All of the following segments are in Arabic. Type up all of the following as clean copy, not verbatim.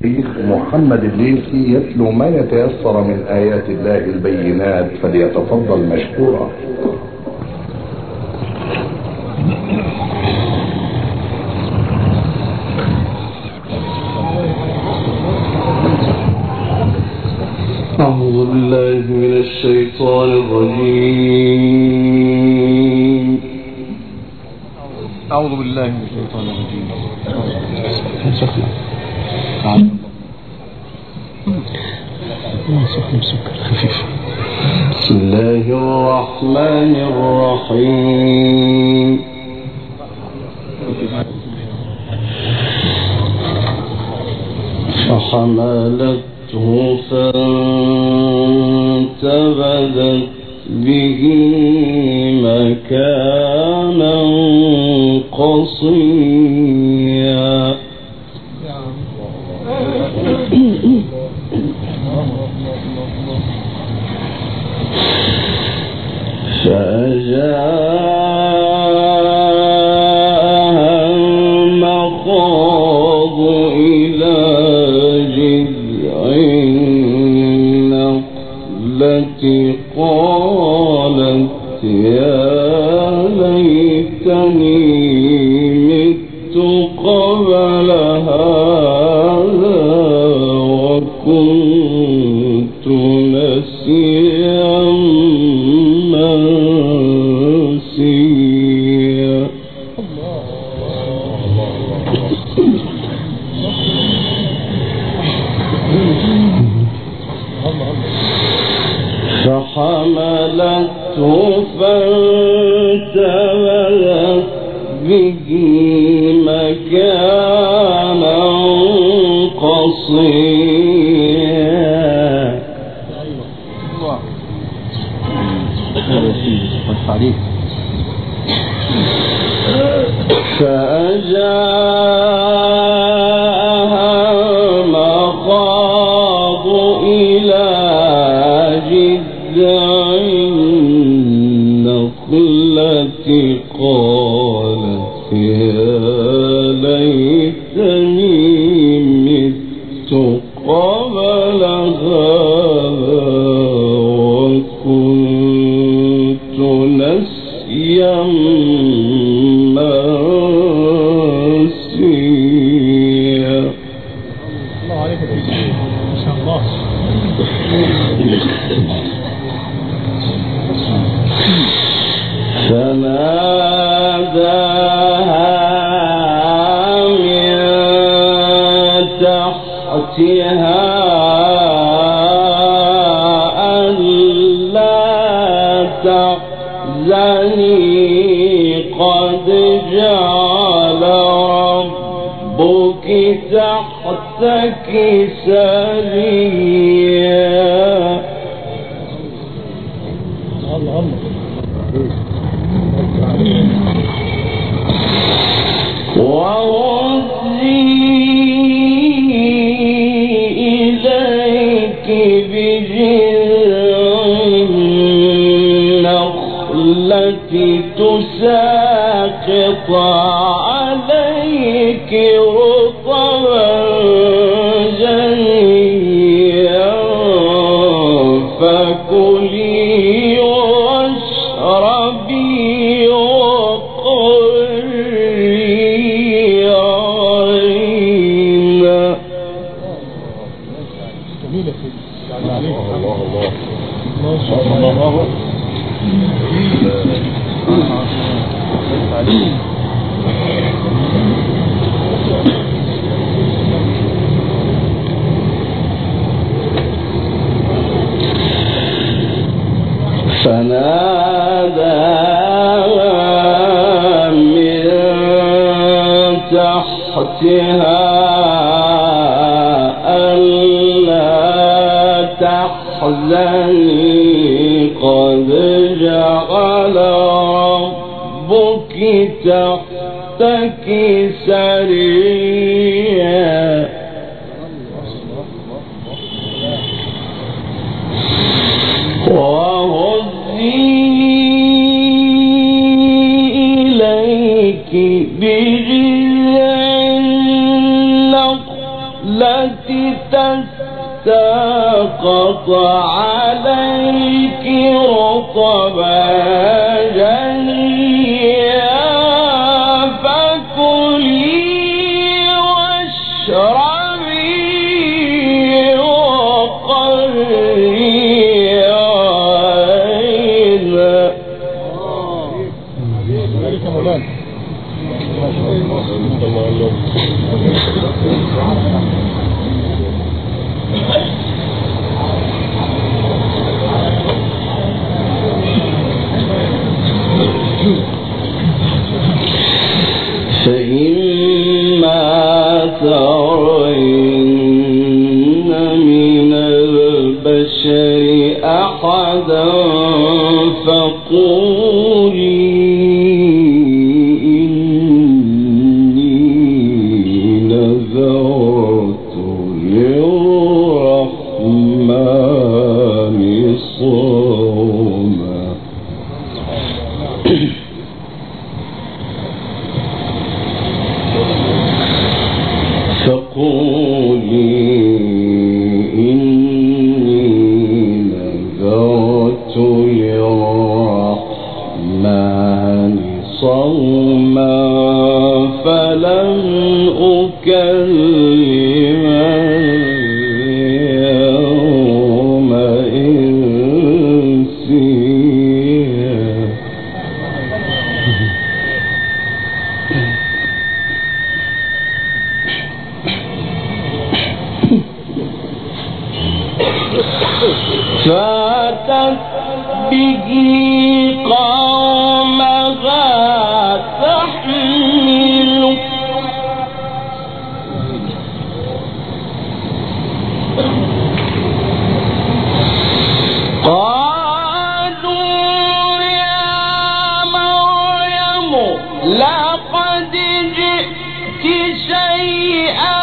الشيخ محمد الليثي يتلو ما يتيسر من آيات الله البينات، فليتفضل مشكورا. أعوذ بالله من الشيطان الرجيم. أعوذ بالله من الشيطان الرجيم. بسم الله الرحمن الرحيم. فحملته فانتبذت به مكانا قصيا. فأجاءها المخاض إلى جذع النخلة قالت يا ليتني مت قبل هذا وكنت نسيا منسيا. فحملته فانتبذت به مكانا قصيا. فأجاءها المخاض إلى جذع النخلة قالت يا ليتني مت قبل هذا وكنت نسيا منسيا. الله عليك ما شاء الله. فناداها من تحتها ألا تحزني قد جعل ربك تحتك سريا. وهزي إليك بجذع النخلة تساقط عليك رطبا جنيا فكلي واشربي وقري عينا. جميلة الله شاء الله. فناداها من تحتها ألا تحزني قد جعل ربك تحتك سريا. وهزي إليك بجذع النخلة تساقط عليك رطبا جنيا فكلي واشربي وقري عينا. ذلك مولانا فإما ترين من البشر أحدا فقولي إني نذرت للرحمن صوما. فقولي إني نذرت للرحمن صوما فلن أكلم اليوم إنسيا. فاتت به قومها تحمله قالوا يا مريم لقد جئت شيئا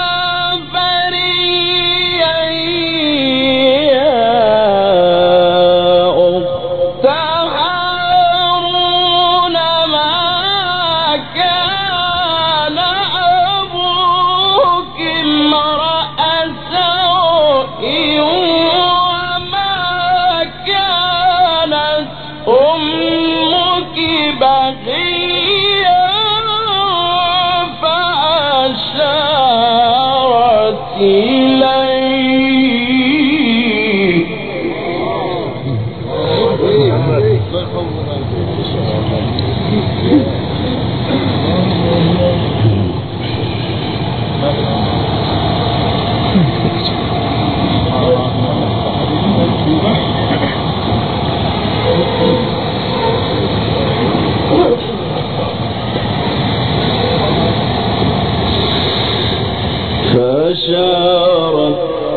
فأشارت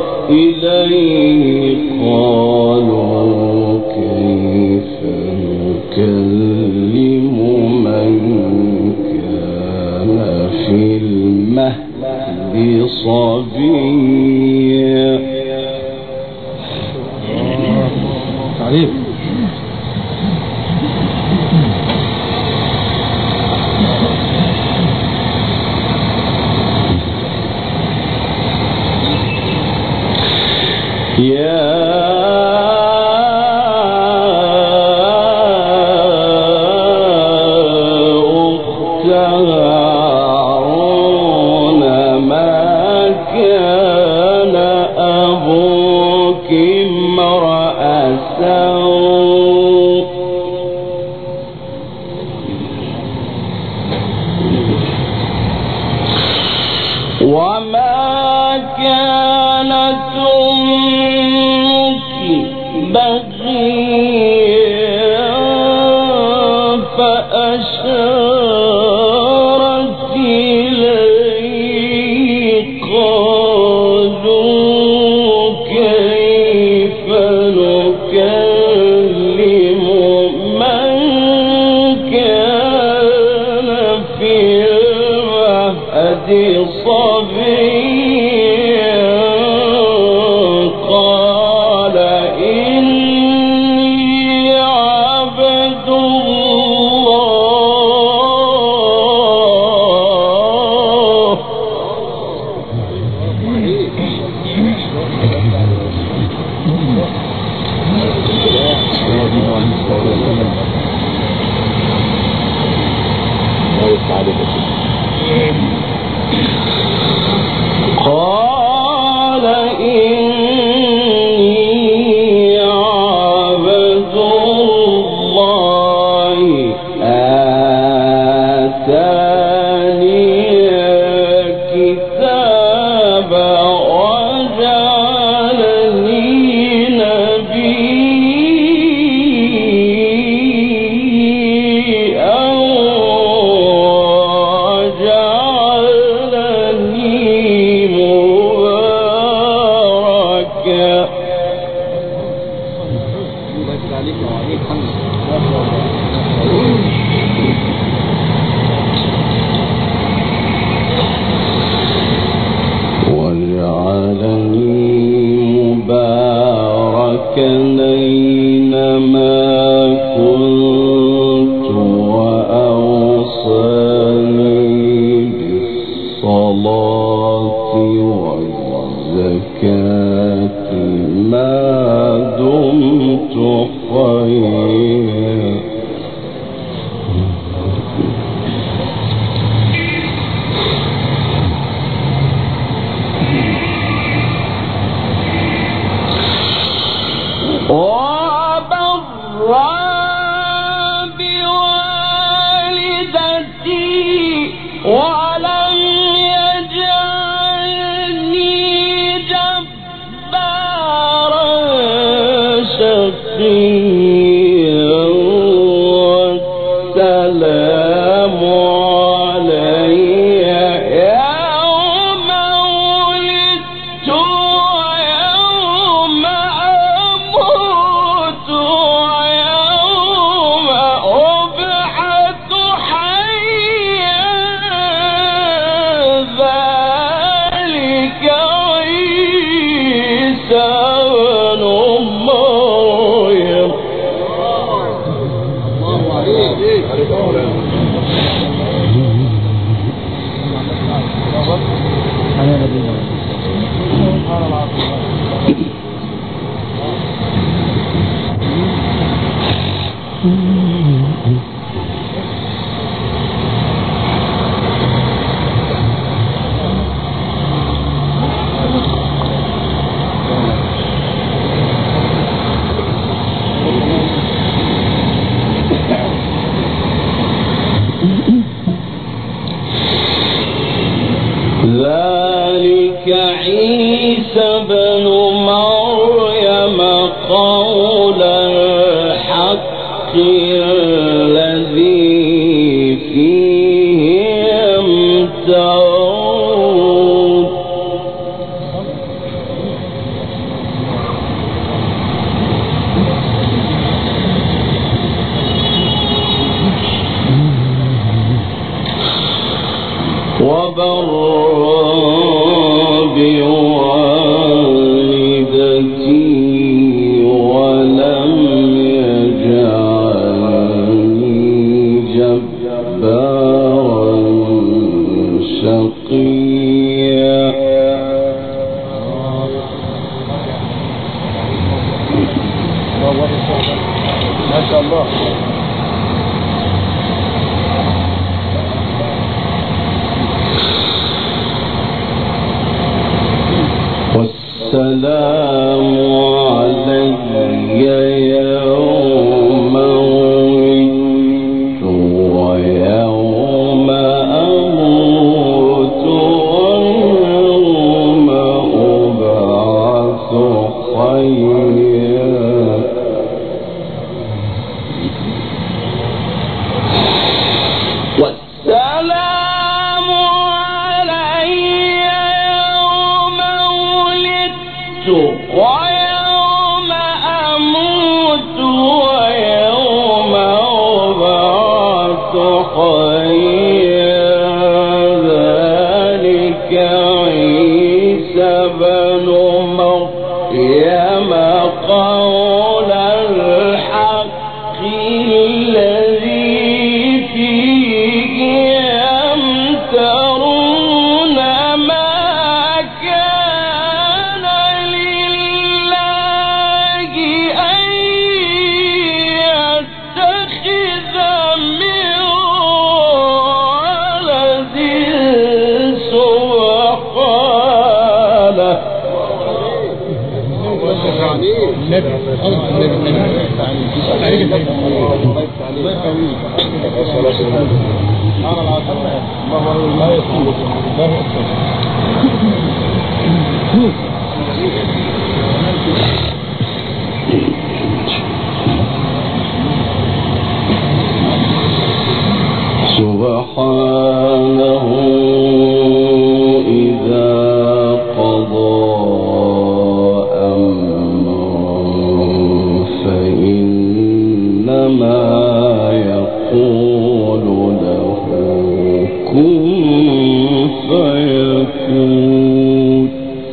إليه قالوا كيف نكلم من كان في المهد صبيا. تعليم يا أخت هارون ما كان أبوك امرأ سوء وما كانت بغيا فأشارت إليه قالوا كيف نكلم من كان في المهد صبيا. قال إني عبد الله عليك قال إني عبد الله آتاني الكتاب وجعلني نبيا وجعلني مباركا. وجعلني مباركا أينما كنت وأوصاني بالصلاة والزكاة ما دمت حيا. وبرا بوالدتي ولم يجعلني جبارا شقيا. والسلام علي يوم ولدت ويوم أموت ويوم أبعث حيا. ذلك عيسى بن مريم. ذلك عيسى بن مريم قول الحق الذي فيه يمترون. وبرا بوالدتي ولم يجعلني جبارا شقيا. ما شاء الله. والسلام علي يوم ولدت ويوم أموت ويوم أبعث حيا. والسلام علي يوم ولدت ويوم أموت ويوم أبعث حيا. ذلك عيسى بن مريم قول الحق الذي فيه يمترون. ما كان لله أن يتخذ من النبي سبحانه إذا قضى أمرا فإنما يقول له كن فيكون.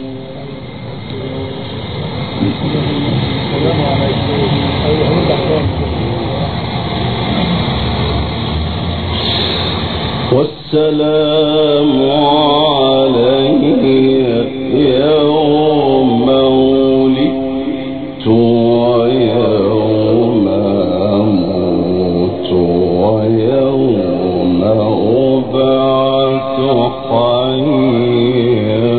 والسلام علي يوم ولدت ويوم أموت ويوم أبعث حيا.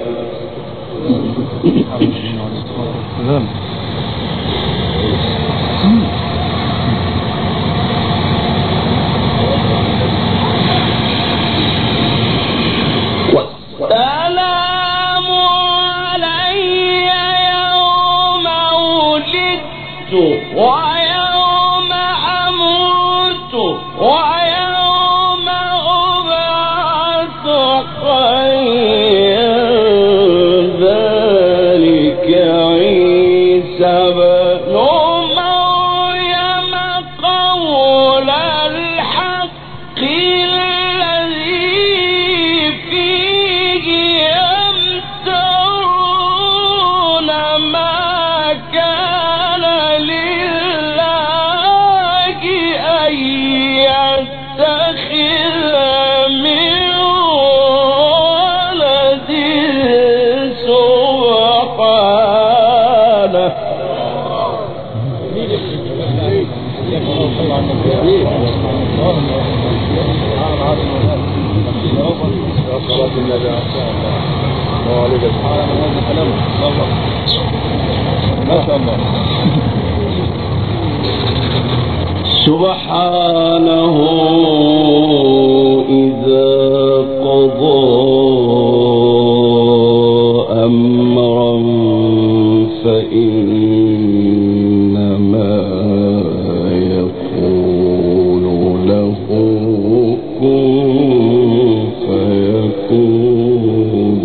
ويوم أموت ويوم أبعث حيا. ذلك عيسى بن مريم قول الحق الذي فيه يمترون. ما كان سبحانه إذا قضى أمرا فإنما يقول له كن فيكون.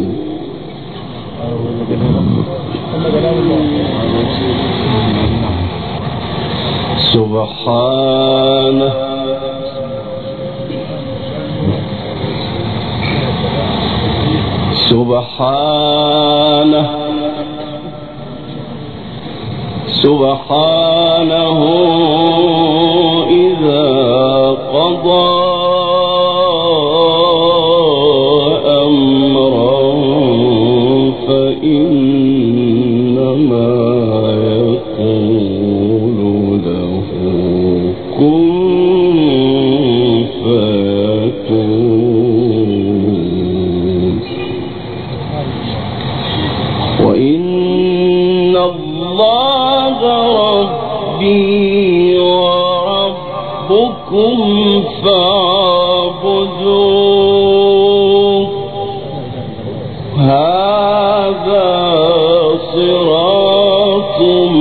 سبحانه سبحانه سبحانه إذا قضى أمرا فإنما يقول له كن فيكون. وإن الله ربي وربكم فاعبدوه. هذا صراط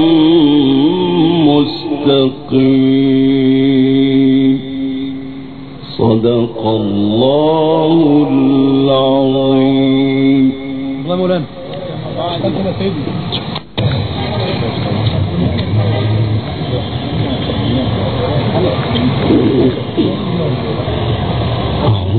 مستقيم. صدق الله العظيم. الله مولانا. سيدي